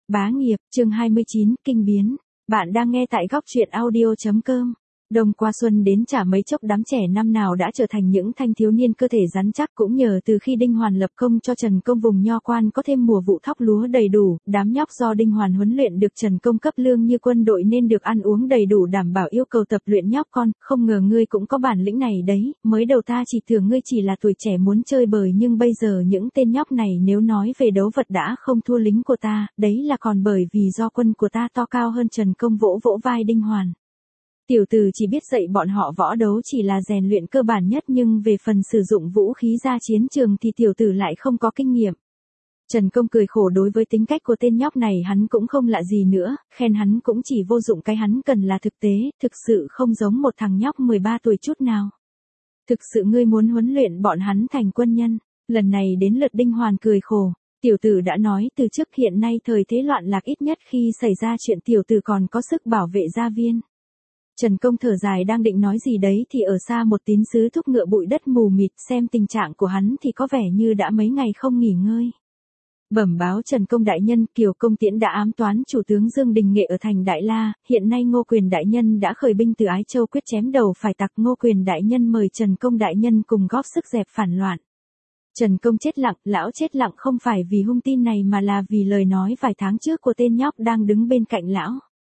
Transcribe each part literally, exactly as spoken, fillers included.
Bá nghiệp, chương hai mươi chín, kinh biến. Bạn đang nghe tại góc truyện audio.com. Đông qua xuân đến chả mấy chốc đám trẻ năm nào đã trở thành những thanh thiếu niên cơ thể rắn chắc, cũng nhờ từ khi Đinh Hoàn lập công cho Trần Công vùng Nho Quan có thêm mùa vụ thóc lúa đầy đủ, đám nhóc do Đinh Hoàn huấn luyện được Trần Công cấp lương như quân đội nên được ăn uống đầy đủ đảm bảo yêu cầu tập luyện nhóc con. Không ngờ ngươi cũng có bản lĩnh này đấy, mới đầu ta chỉ tưởng ngươi chỉ là tuổi trẻ muốn chơi bời, nhưng bây giờ những tên nhóc này nếu nói về đấu vật đã không thua lính của ta, đấy là còn bởi vì do quân của ta to cao hơn. Trần Công vỗ vỗ vai Đinh Hoàn. Tiểu tử chỉ biết dạy bọn họ võ đấu chỉ là rèn luyện cơ bản nhất, nhưng về phần sử dụng vũ khí ra chiến trường thì tiểu tử lại không có kinh nghiệm. Trần Công cười khổ, đối với tính cách của tên nhóc này hắn cũng không lạ gì nữa, khen hắn cũng chỉ vô dụng, cái hắn cần là thực tế, thực sự không giống một thằng nhóc mười ba tuổi chút nào. Thực sự ngươi muốn huấn luyện bọn hắn thành quân nhân? Lần này đến lượt Đinh Hoàn cười khổ. Tiểu tử đã nói từ trước, hiện nay thời thế loạn lạc, ít nhất khi xảy ra chuyện tiểu tử còn có sức bảo vệ gia viên. Trần Công thở dài đang định nói gì đấy thì ở xa một tín sứ thúc ngựa bụi đất mù mịt, xem tình trạng của hắn thì có vẻ như đã mấy ngày không nghỉ ngơi. Bẩm báo Trần Công đại nhân, Kiều Công Tiễn đã ám toán chủ tướng Dương Đình Nghệ ở thành Đại La, hiện nay Ngô Quyền đại nhân đã khởi binh từ Ái Châu quyết chém đầu phải tặc. Ngô Quyền đại nhân mời Trần Công đại nhân cùng góp sức dẹp phản loạn. Trần Công chết lặng, lão chết lặng không phải vì hung tin này mà là vì lời nói vài tháng trước của tên nhóc đang đứng bên cạnh lão.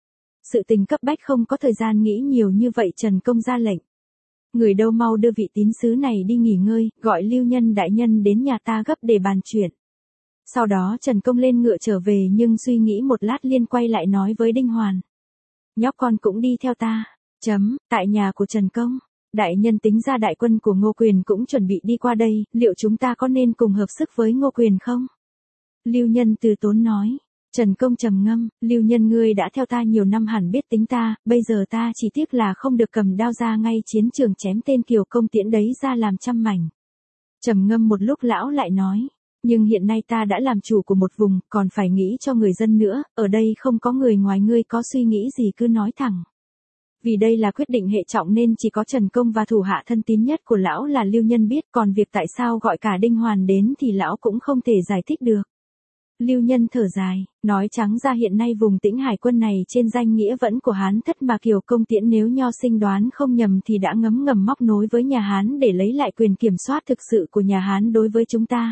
Sự tình cấp bách không có thời gian nghĩ nhiều như vậy, Trần Công ra lệnh. Người đâu mau đưa vị tín sứ này đi nghỉ ngơi, gọi Lưu Nhân đại nhân đến nhà ta gấp để bàn chuyện. Sau đó Trần Công lên ngựa trở về, nhưng suy nghĩ một lát liên quay lại nói với Đinh Hoàn. Nhóc con cũng đi theo ta. Chấm, tại nhà của Trần Công. Đại nhân tính ra đại quân của Ngô Quyền cũng chuẩn bị đi qua đây, liệu chúng ta có nên cùng hợp sức với Ngô Quyền không? Lưu Nhân từ tốn nói. Trần Công trầm ngâm, Lưu Nhân ngươi đã theo ta nhiều năm hẳn biết tính ta, bây giờ ta chỉ tiếc là không được cầm đao ra ngay chiến trường chém tên Kiều Công Tiễn đấy ra làm trăm mảnh. Trầm ngâm một lúc lão lại nói, nhưng hiện nay ta đã làm chủ của một vùng, còn phải nghĩ cho người dân nữa, ở đây không có người ngoài ngươi, có suy nghĩ gì cứ nói thẳng. Vì đây là quyết định hệ trọng nên chỉ có Trần Công và thủ hạ thân tín nhất của lão là Lưu Nhân biết, còn việc tại sao gọi cả Đinh Hoàn đến thì lão cũng không thể giải thích được. Lưu Nhân thở dài, nói trắng ra hiện nay vùng Tĩnh Hải quân này trên danh nghĩa vẫn của Hán thất, mà Kiều Công Tiễn nếu nho sinh đoán không nhầm thì đã ngấm ngầm móc nối với nhà Hán để lấy lại quyền kiểm soát thực sự của nhà Hán đối với chúng ta.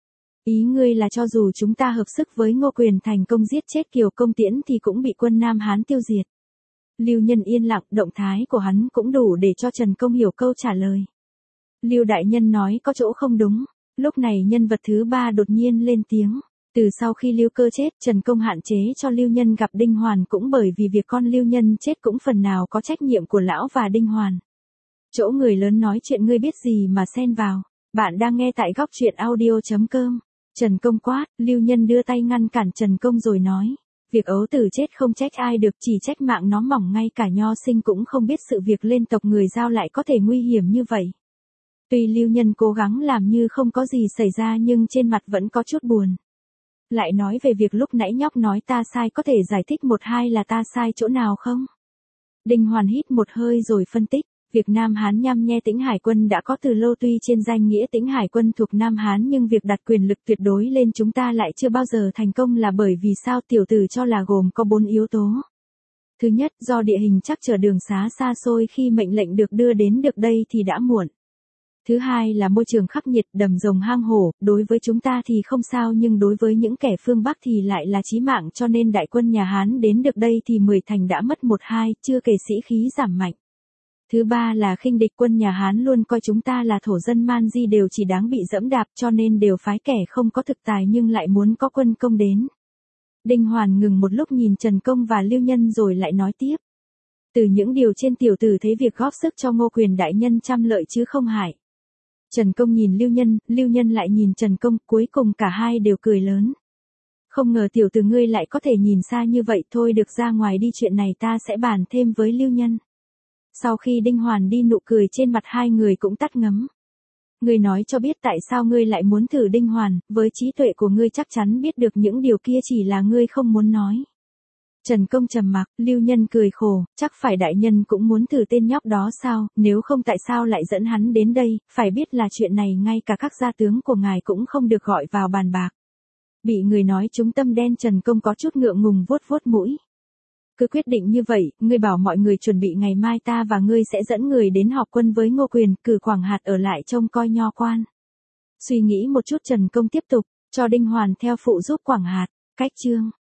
Ý ngươi là cho dù chúng ta hợp sức với Ngô Quyền thành công giết chết Kiều Công Tiễn thì cũng bị quân Nam Hán tiêu diệt. Lưu Nhân yên lặng, động thái của hắn cũng đủ để cho Trần Công hiểu câu trả lời. Lưu đại nhân nói có chỗ không đúng. Lúc này nhân vật thứ ba đột nhiên lên tiếng. Từ sau khi Lưu Cơ chết, Trần Công hạn chế cho Lưu Nhân gặp Đinh Hoàn cũng bởi vì việc con Lưu Nhân chết cũng phần nào có trách nhiệm của lão và Đinh Hoàn. Chỗ người lớn nói chuyện ngươi biết gì mà xen vào. Bạn đang nghe tại góc truyện audio.com. Trần Công quát, Lưu Nhân đưa tay ngăn cản Trần Công rồi nói. Việc ấu tử chết không trách ai được, chỉ trách mạng nó mỏng, ngay cả nho sinh cũng không biết sự việc lên tộc người giao lại có thể nguy hiểm như vậy. Tuy Lưu Nhân cố gắng làm như không có gì xảy ra nhưng trên mặt vẫn có chút buồn. Lại nói về việc lúc nãy nhóc nói ta sai, có thể giải thích một hai là ta sai chỗ nào không? Đinh Hoàn hít một hơi rồi phân tích, việc Nam Hán nhăm nhe Tĩnh Hải quân đã có từ lâu, tuy trên danh nghĩa Tĩnh Hải quân thuộc Nam Hán nhưng việc đặt quyền lực tuyệt đối lên chúng ta lại chưa bao giờ thành công, là bởi vì sao? Tiểu tử cho là gồm có bốn yếu tố. Thứ nhất, do địa hình chắc trở, đường xá xa xôi, khi mệnh lệnh được đưa đến được đây thì đã muộn. Thứ hai là môi trường khắc nghiệt, đầm rồng hang hổ, đối với chúng ta thì không sao nhưng đối với những kẻ phương Bắc thì lại là chí mạng, cho nên đại quân nhà Hán đến được đây thì mười thành đã mất một hai, chưa kể sĩ khí giảm mạnh. Thứ ba là khinh địch, quân nhà Hán luôn coi chúng ta là thổ dân man di, đều chỉ đáng bị dẫm đạp, cho nên đều phái kẻ không có thực tài nhưng lại muốn có quân công đến. Đinh Hoàn ngừng một lúc nhìn Trần Công và Lưu Nhân rồi lại nói tiếp. Từ những điều trên tiểu tử thấy việc góp sức cho Ngô Quyền đại nhân trăm lợi chứ không hại. Trần Công nhìn Lưu Nhân, Lưu Nhân lại nhìn Trần Công, cuối cùng cả hai đều cười lớn. Không ngờ tiểu tử ngươi lại có thể nhìn xa như vậy, thôi được, ra ngoài đi, chuyện này ta sẽ bàn thêm với Lưu Nhân. Sau khi Đinh Hoàn đi, nụ cười trên mặt hai người cũng tắt ngấm. Ngươi nói cho biết tại sao ngươi lại muốn thử Đinh Hoàn, với trí tuệ của ngươi chắc chắn biết được những điều kia, chỉ là ngươi không muốn nói. Trần Công trầm mặc, Lưu Nhân cười khổ, chắc phải đại nhân cũng muốn thử tên nhóc đó sao, nếu không tại sao lại dẫn hắn đến đây, phải biết là chuyện này ngay cả các gia tướng của ngài cũng không được gọi vào bàn bạc. Bị người nói trúng tâm đen Trần Công có chút ngượng ngùng vuốt vuốt mũi. Cứ quyết định như vậy, ngươi bảo mọi người chuẩn bị ngày mai ta và ngươi sẽ dẫn người đến họp quân với Ngô Quyền, cử Quảng Hạt ở lại trông coi nho quan. Suy nghĩ một chút Trần Công tiếp tục, cho Đinh Hoàn theo phụ giúp Quảng Hạt. Cách chương